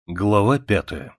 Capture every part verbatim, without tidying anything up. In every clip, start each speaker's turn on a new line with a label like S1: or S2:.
S1: Глава пятая.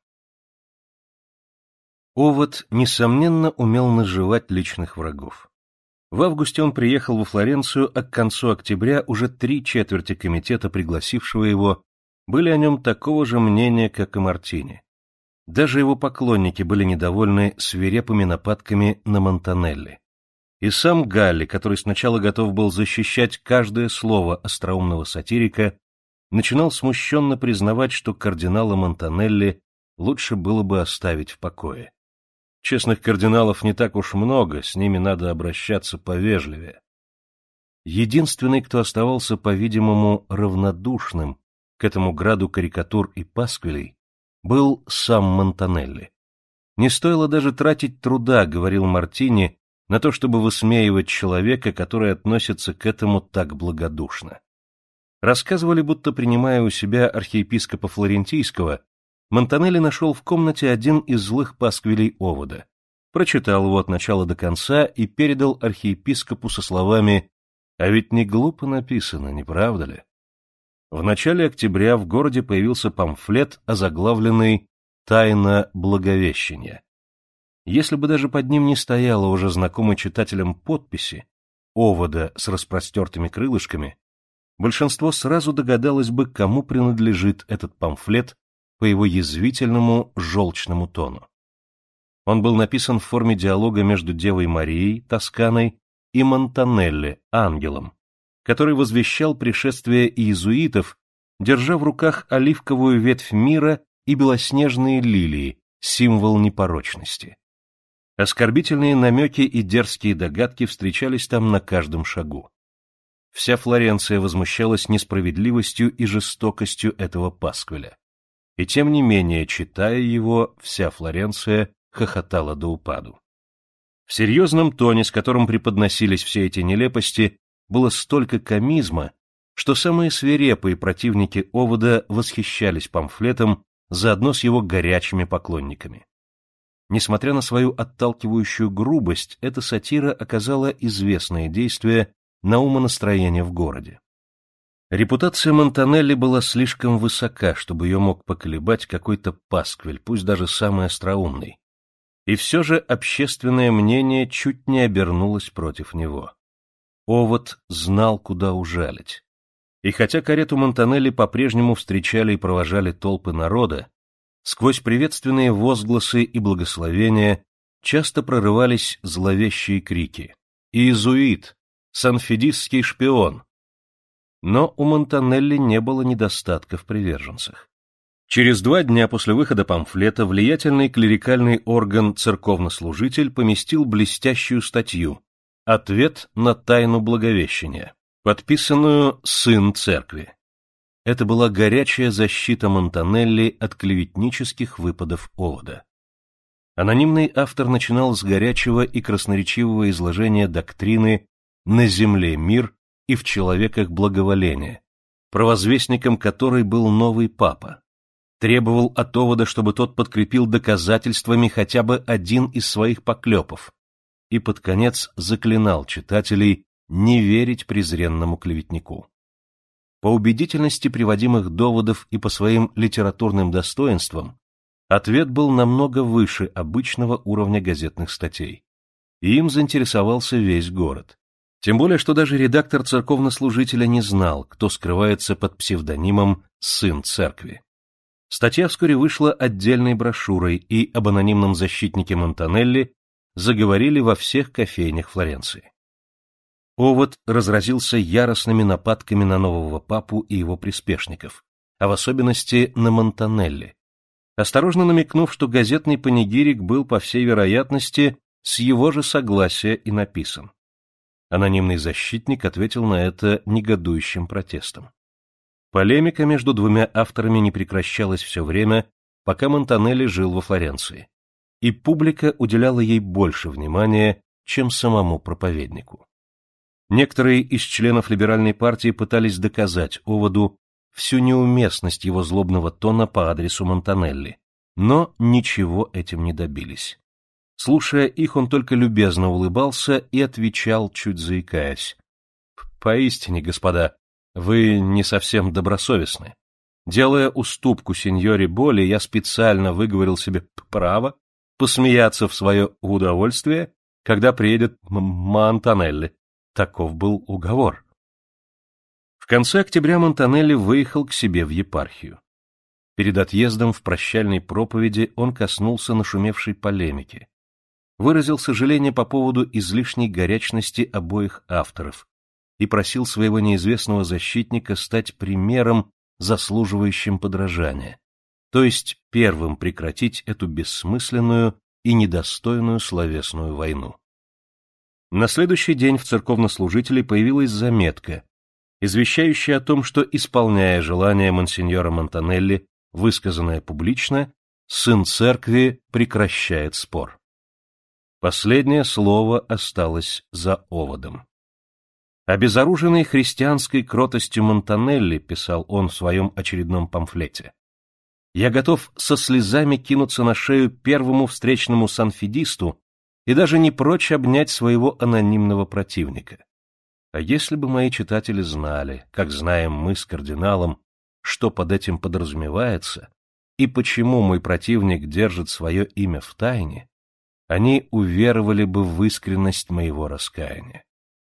S1: Овод, несомненно, умел наживать личных врагов. В августе он приехал во Флоренцию, а к концу октября уже три четверти комитета, пригласившего его, были о нем такого же мнения, как и Мартини. Даже его поклонники были недовольны свирепыми нападками на Монтанелли. И сам Галли, который сначала готов был защищать каждое слово остроумного сатирика, начинал смущенно признавать, что кардинала Монтанелли лучше было бы оставить в покое. Честных кардиналов не так уж много, с ними надо обращаться повежливее. Единственный, кто оставался, по-видимому, равнодушным к этому граду карикатур и пасквилей, был сам Монтанелли. Не стоило даже тратить труда, говорил Мартини, на то, чтобы высмеивать человека, который относится к этому так благодушно. Рассказывали, будто, принимая у себя архиепископа Флорентийского, Монтанелли нашел в комнате один из злых пасквилей Овода, прочитал его от начала до конца и передал архиепископу со словами «А ведь не глупо написано, не правда ли?». В начале октября в городе появился памфлет, озаглавленный «Тайна Благовещения». Если бы даже под ним не стояло уже знакомой читателям подписи «Овода с распростертыми крылышками», большинство сразу догадалось бы, кому принадлежит этот памфлет по его язвительному, желчному тону. Он был написан в форме диалога между Девой Марией, Тосканой, и Монтанелли, ангелом, который возвещал пришествие иезуитов, держа в руках оливковую ветвь мира и белоснежные лилии, символ непорочности. Оскорбительные намеки и дерзкие догадки встречались там на каждом шагу. Вся Флоренция возмущалась несправедливостью и жестокостью этого пасквиля. И тем не менее, читая его, вся Флоренция хохотала до упаду. В серьезном тоне, с которым преподносились все эти нелепости, было столько комизма, что самые свирепые противники Овода восхищались памфлетом заодно с его горячими поклонниками. Несмотря на свою отталкивающую грубость, эта сатира оказала известное действие на умонастроение в городе. Репутация Монтанелли была слишком высока, чтобы ее мог поколебать какой-то пасквиль, пусть даже самый остроумный. И все же общественное мнение чуть не обернулось против него. Овод знал, куда ужалить. И хотя карету Монтанелли по-прежнему встречали и провожали толпы народа, сквозь приветственные возгласы и благословения часто прорывались зловещие крики «Иезуит! Санфедистский шпион!». Но у Монтанелли не было недостатка в приверженцах. Через два дня после выхода памфлета влиятельный клерикальный орган «Церковнослужитель» поместил блестящую статью «Ответ на тайну Благовещения», подписанную «Сын Церкви». Это была горячая защита Монтанелли от клеветнических выпадов Овода. Анонимный автор начинал с горячего и красноречивого изложения доктрины «На земле мир и в человеках благоволение», провозвестником которой был новый папа. Требовал от Овода, чтобы тот подкрепил доказательствами хотя бы один из своих поклепов, и под конец заклинал читателей не верить презренному клеветнику. По убедительности приводимых доводов и по своим литературным достоинствам ответ был намного выше обычного уровня газетных статей, и им заинтересовался весь город. Тем более, что даже редактор церковнослужителя не знал, кто скрывается под псевдонимом «Сын Церкви». Статья вскоре вышла отдельной брошюрой, и об анонимном защитнике Монтанелли заговорили во всех кофейнях Флоренции. Овод разразился яростными нападками на нового папу и его приспешников, а в особенности на Монтанелли, осторожно намекнув, что газетный панигирик был, по всей вероятности, с его же согласия и написан. Анонимный защитник ответил на это негодующим протестом. Полемика между двумя авторами не прекращалась все время, пока Монтанелли жил во Флоренции, и публика уделяла ей больше внимания, чем самому проповеднику. Некоторые из членов либеральной партии пытались доказать Оводу всю неуместность его злобного тона по адресу Монтанелли, но ничего этим не добились. Слушая их, он только любезно улыбался и отвечал, чуть заикаясь: «Поистине, господа, вы не совсем добросовестны. Делая уступку сеньоре Боли, я специально выговорил себе право посмеяться в свое удовольствие, когда приедет Монтанелли. Таков был уговор. В конце октября Монтанелли выехал к себе в епархию. Перед отъездом в прощальной проповеди он коснулся нашумевшей полемики. Выразил сожаление по поводу излишней горячности обоих авторов и просил своего неизвестного защитника стать примером, заслуживающим подражания, то есть первым прекратить эту бессмысленную и недостойную словесную войну. На следующий день в церковнослужителей появилась заметка, извещающая о том, что, исполняя желание монсеньора Монтанелли, высказанное публично, сын церкви прекращает спор. Последнее слово осталось за оводом. Обезоруженный христианской кротостью Монтанелли, писал он в своем очередном памфлете, я готов со слезами кинуться на шею первому встречному санфидисту и даже не прочь обнять своего анонимного противника. А если бы мои читатели знали, как знаем мы с кардиналом, что под этим подразумевается и почему мой противник держит свое имя в тайне, они уверовали бы в искренность моего раскаяния.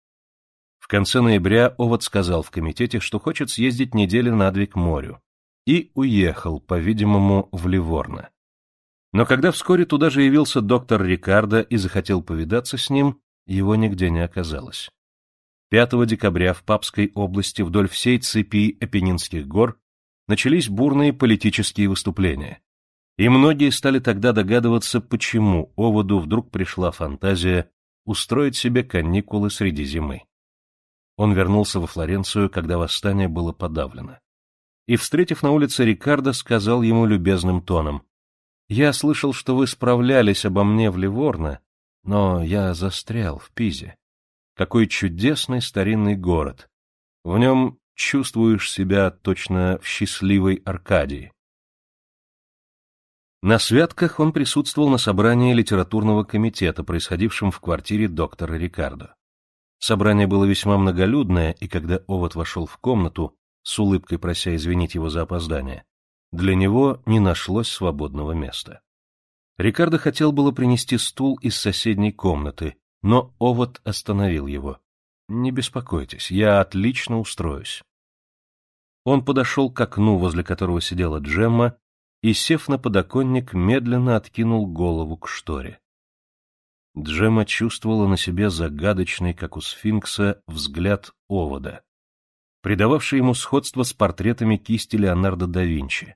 S1: В конце ноября Овод сказал в комитете, что хочет съездить недели на две к морю, и уехал, по-видимому, в Ливорно. Но когда вскоре туда же явился доктор Рикардо и захотел повидаться с ним, его нигде не оказалось. пятого декабря в Папской области вдоль всей цепи Апеннинских гор начались бурные политические выступления, и многие стали тогда догадываться, почему Оводу вдруг пришла фантазия устроить себе каникулы среди зимы. Он вернулся во Флоренцию, когда восстание было подавлено. И, встретив на улице Рикардо, сказал ему любезным тоном: «Я слышал, что вы справлялись обо мне в Ливорно, но я застрял в Пизе. Какой чудесный старинный город! В нем чувствуешь себя точно в счастливой Аркадии». На святках он присутствовал на собрании литературного комитета, происходившем в квартире доктора Рикардо. Собрание было весьма многолюдное, и когда Овод вошел в комнату, с улыбкой прося извинить его за опоздание, для него не нашлось свободного места. Рикардо хотел было принести стул из соседней комнаты, но Овод остановил его. «Не беспокойтесь, я отлично устроюсь». Он подошел к окну, возле которого сидела Джемма, и, сев на подоконник, медленно откинул голову к шторе. Джемма чувствовала на себе загадочный, как у сфинкса, взгляд Овода, придававший ему сходство с портретами кисти Леонардо да Винчи.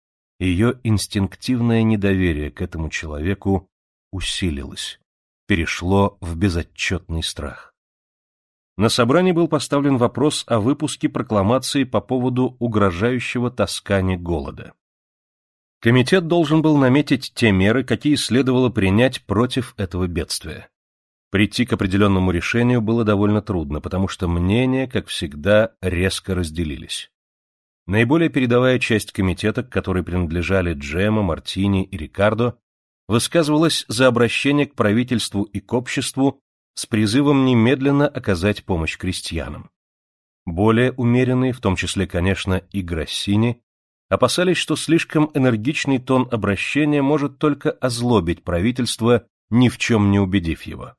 S1: Ее инстинктивное недоверие к этому человеку усилилось, перешло в безотчетный страх. На собрании был поставлен вопрос о выпуске прокламации по поводу угрожающего Тоскане голода. Комитет должен был наметить те меры, какие следовало принять против этого бедствия. Прийти к определенному решению было довольно трудно, потому что мнения, как всегда, резко разделились. Наиболее передовая часть комитета, к которой принадлежали Джемма, Мартини и Рикардо, высказывалась за обращение к правительству и к обществу с призывом немедленно оказать помощь крестьянам. Более умеренные, в том числе, конечно, и Грассини, опасались, что слишком энергичный тон обращения может только озлобить правительство, ни в чем не убедив его.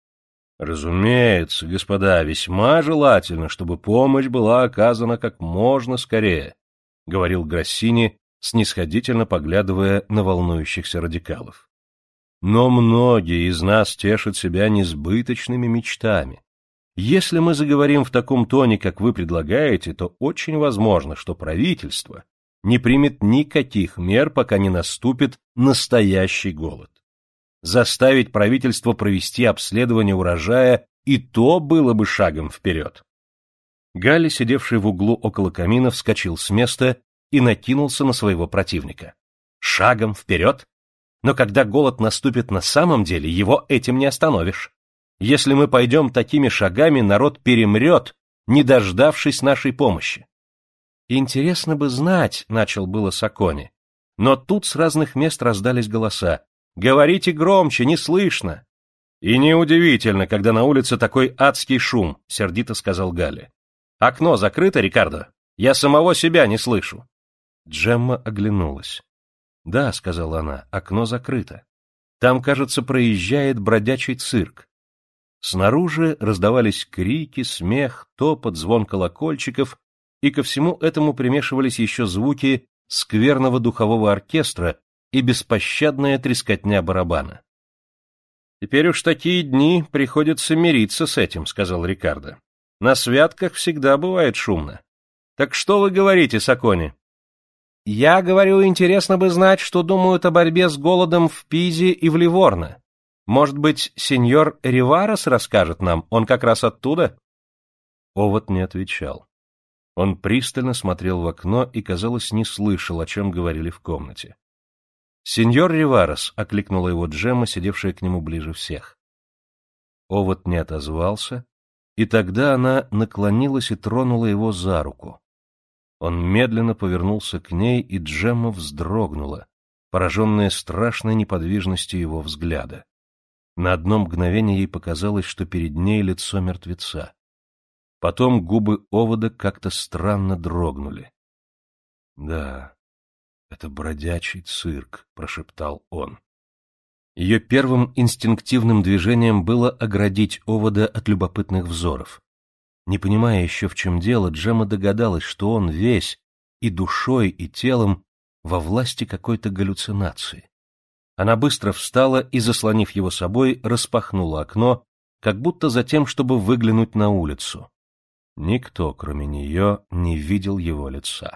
S1: «Разумеется, господа, весьма желательно, чтобы помощь была оказана как можно скорее», — говорил Грассини, снисходительно поглядывая на волнующихся радикалов. «Но многие из нас тешат себя несбыточными мечтами. Если мы заговорим в таком тоне, как вы предлагаете, то очень возможно, что правительство не примет никаких мер, пока не наступит настоящий голод. Заставить правительство провести обследование урожая и то было бы шагом вперед». Галли, сидевший в углу около камина, вскочил с места и накинулся на своего противника. «Шагом вперед? Но когда голод наступит на самом деле, его этим не остановишь. Если мы пойдем такими шагами, народ перемрет, не дождавшись нашей помощи». «Интересно бы знать», — начал было Саккони, но тут с разных мест раздались голоса. «Говорите громче, не слышно!» «И неудивительно, когда на улице такой адский шум», — сердито сказал Галли. «Окно закрыто, Рикардо? Я самого себя не слышу». Джемма оглянулась. «Да», — сказала она, — «окно закрыто. Там, кажется, проезжает бродячий цирк». Снаружи раздавались крики, смех, топот, звон колокольчиков, и ко всему этому примешивались еще звуки скверного духового оркестра и беспощадная трескотня барабана. «Теперь уж такие дни приходится мириться с этим», — сказал Рикардо. «На святках всегда бывает шумно. Так что вы говорите, Сакони?» «Я говорю, интересно бы знать, что думают о борьбе с голодом в Пизе и в Ливорно. Может быть, сеньор Риварес расскажет нам, он как раз оттуда?» Овод не отвечал. Он пристально смотрел в окно и, казалось, не слышал, о чем говорили в комнате. «Сеньор Риварес», — окликнула его Джемма, сидевшая к нему ближе всех. Овод не отозвался, и тогда она наклонилась и тронула его за руку. Он медленно повернулся к ней, и Джемма вздрогнула, пораженная страшной неподвижностью его взгляда. На одно мгновение ей показалось, что перед ней лицо мертвеца. Потом губы Овода как-то странно дрогнули. — Да, это бродячий цирк, — прошептал он. Ее первым инстинктивным движением было оградить Овода от любопытных взоров. Не понимая еще, в чем дело, Джемма догадалась, что он весь, и душой, и телом, во власти какой-то галлюцинации. Она быстро встала и, заслонив его собой, распахнула окно, как будто за тем, чтобы выглянуть на улицу. Никто, кроме нее, не видел его лица.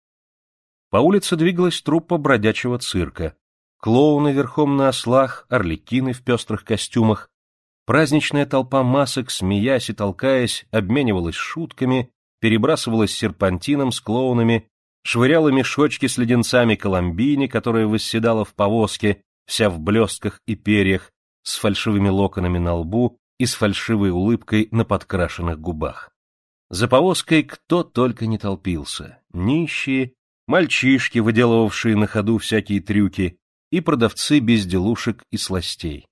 S1: По улице двигалась труппа бродячего цирка. Клоуны верхом на ослах, арлекины в пестрых костюмах. Праздничная толпа масок, смеясь и толкаясь, обменивалась шутками, перебрасывалась серпантином с клоунами, швыряла мешочки с леденцами Коломбини, которая восседала в повозке, вся в блестках и перьях, с фальшивыми локонами на лбу и с фальшивой улыбкой на подкрашенных губах. За повозкой кто только не толпился: нищие, мальчишки, выделывавшие на ходу всякие трюки, и продавцы безделушек и сластей.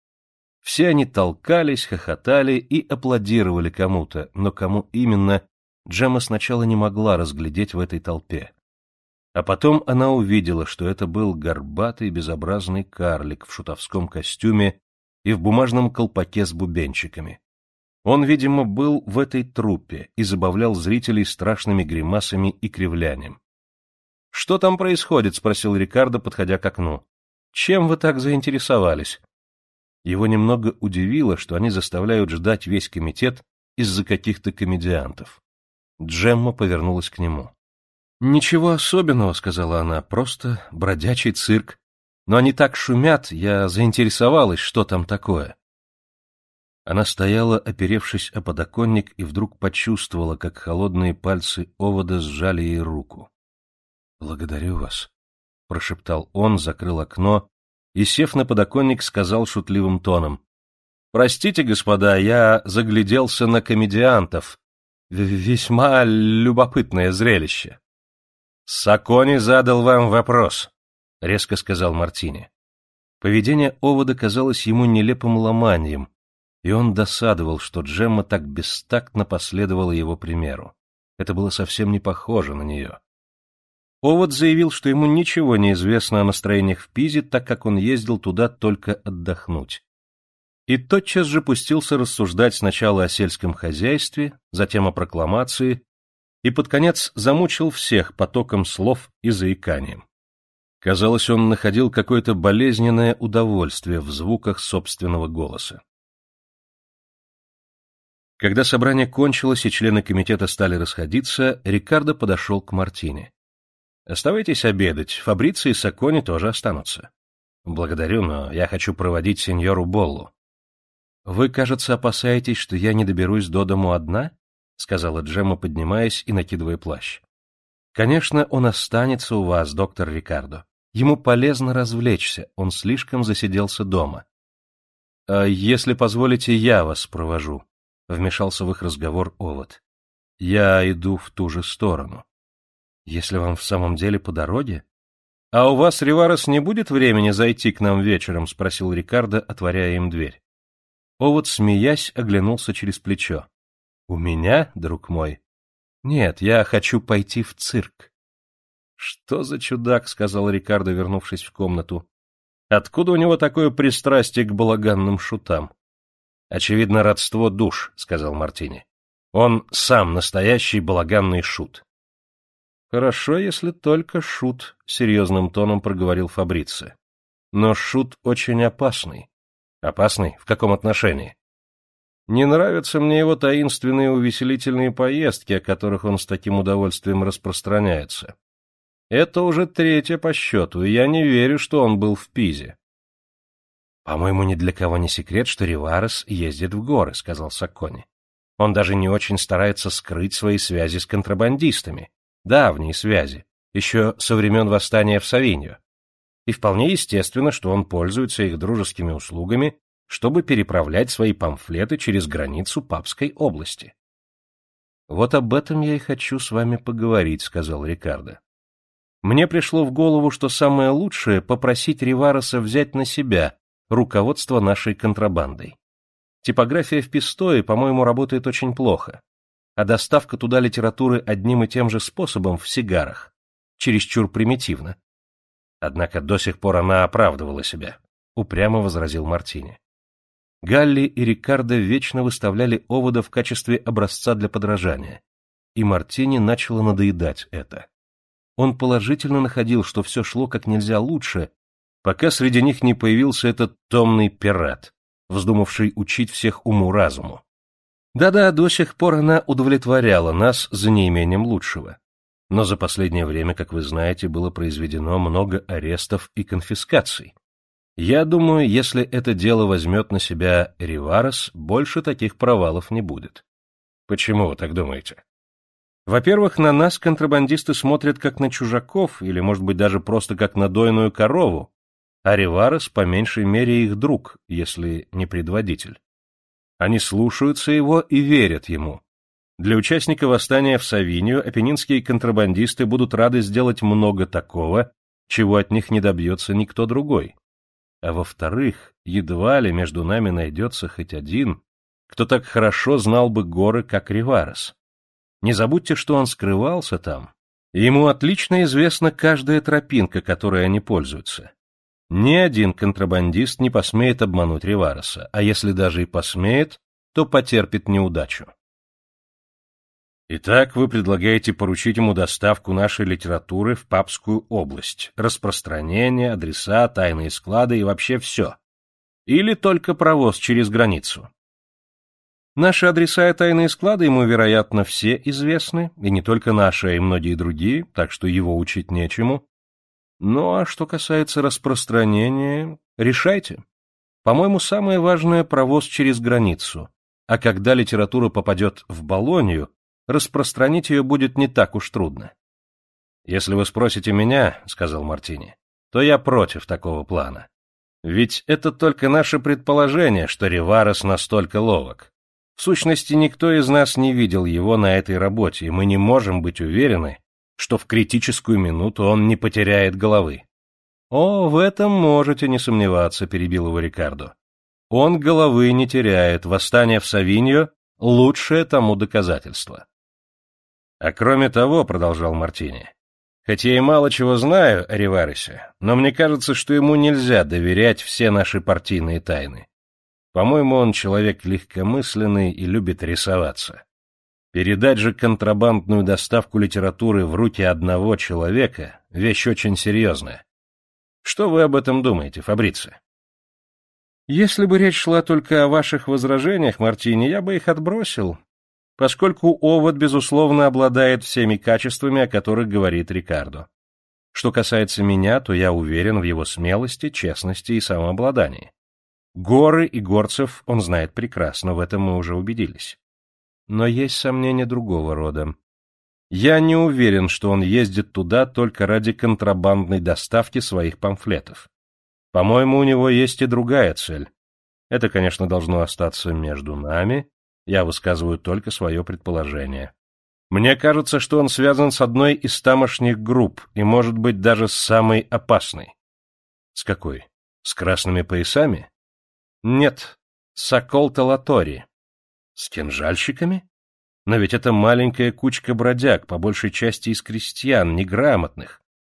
S1: Все они толкались, хохотали и аплодировали кому-то, но кому именно, Джемма сначала не могла разглядеть в этой толпе. А потом она увидела, что это был горбатый безобразный карлик в шутовском костюме и в бумажном колпаке с бубенчиками. Он, видимо, был в этой труппе и забавлял зрителей страшными гримасами и кривлянием. — Что там происходит? — спросил Рикардо, подходя к окну. — Чем вы так заинтересовались? Его немного удивило, что они заставляют ждать весь комитет из-за каких-то комедиантов. Джемма повернулась к нему. — Ничего особенного, — сказала она, — просто бродячий цирк. Но они так шумят, я заинтересовалась, что там такое. Она стояла, оперевшись о подоконник, и вдруг почувствовала, как холодные пальцы Овода сжали ей руку. — Благодарю вас, — прошептал он, закрыл окно и, сев на подоконник, сказал шутливым тоном: — Простите, господа, я загляделся на комедиантов. В Весьма любопытное зрелище. — Сакони задал вам вопрос, — резко сказал Мартини. Поведение Овода казалось ему нелепым ломаньем, и он досадовал, что Джемма так бестактно последовала его примеру. Это было совсем не похоже на нее. Овод заявил, что ему ничего не известно о настроениях в Пизе, так как он ездил туда только отдохнуть. И тотчас же пустился рассуждать сначала о сельском хозяйстве, затем о прокламации, и под конец замучил всех потоком слов и заиканием. Казалось, он находил какое-то болезненное удовольствие в звуках собственного голоса. Когда собрание кончилось и члены комитета стали расходиться, Рикардо подошел к Мартини. — Оставайтесь обедать, Фабрицио и Сакони тоже останутся. — Благодарю, но я хочу проводить сеньору Боллу. — Вы, кажется, опасаетесь, что я не доберусь до дому одна? — сказала Джемма, поднимаясь и накидывая плащ. — Конечно, он останется у вас, доктор Рикардо. Ему полезно развлечься, он слишком засиделся дома. — А если позволите, я вас провожу, — вмешался в их разговор Овод. — Я иду в ту же сторону. — Если вам в самом деле по дороге? — А у вас, Риварес, не будет времени зайти к нам вечером? — спросил Рикардо, отворяя им дверь. Овод, смеясь, оглянулся через плечо. — У меня, друг мой? — Нет, я хочу пойти в цирк. Что за чудак, — сказал Рикардо, вернувшись в комнату. Откуда у него такое пристрастие к балаганным шутам? Очевидно, родство душ, — сказал Мартини. Он сам настоящий балаганный шут. Хорошо, если только шут, — серьезным тоном проговорил Фабрицио. Но шут очень опасный. Опасный? В каком отношении? Не нравятся мне его таинственные увеселительные поездки, о которых он с таким удовольствием распространяется. Это уже третье по счету, и я не верю, что он был в Пизе. — По-моему, ни для кого не секрет, что Риварес ездит в горы, — сказал Саккони. Он даже не очень старается скрыть свои связи с контрабандистами. Давние связи, еще со времен восстания в Савиньо. И вполне естественно, что он пользуется их дружескими услугами, чтобы переправлять свои памфлеты через границу Папской области. — Вот об этом я и хочу с вами поговорить, — сказал Рикардо. Мне пришло в голову, что самое лучшее — попросить Ривареса взять на себя руководство нашей контрабандой. Типография в Пистое, по-моему, работает очень плохо, а доставка туда литературы одним и тем же способом в сигарах чересчур примитивна. Однако до сих пор она оправдывала себя, — упрямо возразил Мартини. Галли и Рикардо вечно выставляли овода в качестве образца для подражания, и Мартини начало надоедать это. Он положительно находил, что все шло как нельзя лучше, пока среди них не появился этот томный пират, вздумавший учить всех уму-разуму. Да-да, до сих пор она удовлетворяла нас за неимением лучшего. Но за последнее время, как вы знаете, было произведено много арестов и конфискаций. Я думаю, если это дело возьмет на себя Риварес, больше таких провалов не будет. Почему вы так думаете? Во-первых, на нас контрабандисты смотрят как на чужаков, или, может быть, даже просто как на дойную корову, а Риварес по меньшей мере их друг, если не предводитель. Они слушаются его и верят ему. Для участника восстания в Савинью апеннинские контрабандисты будут рады сделать много такого, чего от них не добьется никто другой. А во-вторых, едва ли между нами найдется хоть один, кто так хорошо знал бы горы, как Риварес. Не забудьте, что он скрывался там, и ему отлично известна каждая тропинка, которой они пользуются. Ни один контрабандист не посмеет обмануть Ривареса, а если даже и посмеет, то потерпит неудачу. Итак, вы предлагаете поручить ему доставку нашей литературы в Папскую область, распространение, адреса, тайные склады и вообще все. Или только провоз через границу? Наши адреса и тайные склады ему, вероятно, все известны, и не только наши, а и многие другие, так что его учить нечему. Ну, а что касается распространения, решайте. По-моему, самое важное — провоз через границу, а когда литература попадет в Болонью, распространить ее будет не так уж трудно. Если вы спросите меня, — сказал Мартини, — то я против такого плана. Ведь это только наше предположение, что Риварес настолько ловок. В сущности, никто из нас не видел его на этой работе, и мы не можем быть уверены, что в критическую минуту он не потеряет головы. — О, в этом можете не сомневаться, — перебил его Рикардо. — Он головы не теряет, восстание в Савиньо — лучшее тому доказательство. — А кроме того, — продолжал Мартини, — хоть я и мало чего знаю о Риваресе, но мне кажется, что ему нельзя доверять все наши партийные тайны. По-моему, он человек легкомысленный и любит рисоваться. Передать же контрабандную доставку литературы в руки одного человека — вещь очень серьезная. Что вы об этом думаете, Фабрицио? Если бы речь шла только о ваших возражениях, Мартини, я бы их отбросил, поскольку овод, безусловно, обладает всеми качествами, о которых говорит Рикардо. Что касается меня, то я уверен в его смелости, честности и самообладании. Горы и горцев он знает прекрасно, в этом мы уже убедились. Но есть сомнения другого рода. Я не уверен, что он ездит туда только ради контрабандной доставки своих памфлетов. По-моему, у него есть и другая цель. Это, конечно, должно остаться между нами, я высказываю только свое предположение. Мне кажется, что он связан с одной из тамошних групп и, может быть, даже с самой опасной. С какой? С красными поясами? Нет, с Аколто-Латори. С кинжальщиками? Но ведь это маленькая кучка бродяг, по большей части из крестьян, неграмотных,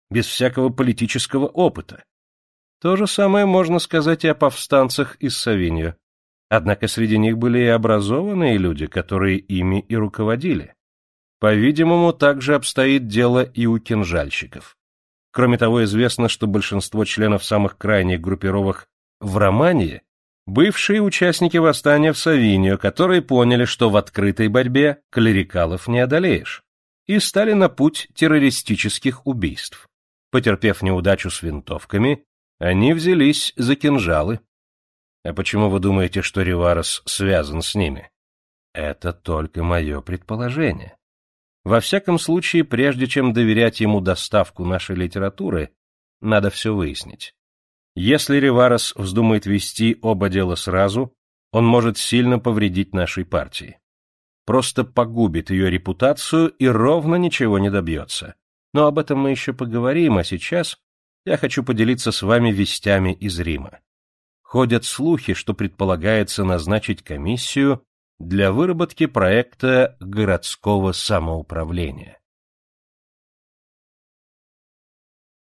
S1: без всякого политического опыта. То же самое можно сказать и о повстанцах из Савиньо. Однако среди них были и образованные люди, которые ими и руководили. По-видимому, также обстоит дело и у кинжальщиков. Кроме того, известно, что большинство членов самых крайних группировок в Романии – бывшие участники восстания в Савиньо, которые поняли, что в открытой борьбе клерикалов не одолеешь, и стали на путь террористических убийств. Потерпев неудачу с винтовками, они взялись за кинжалы. А почему вы думаете, что Риварес связан с ними? Это только мое предположение. Во всяком случае, прежде чем доверять ему доставку нашей литературы, надо все выяснить. Если Риварес вздумает вести оба дела сразу, он может сильно повредить нашей партии. Просто погубит ее репутацию и ровно ничего не добьется. Но об этом мы еще поговорим, а сейчас я хочу поделиться с вами вестями из Рима. Ходят слухи, что предполагается назначить комиссию для выработки проекта городского самоуправления.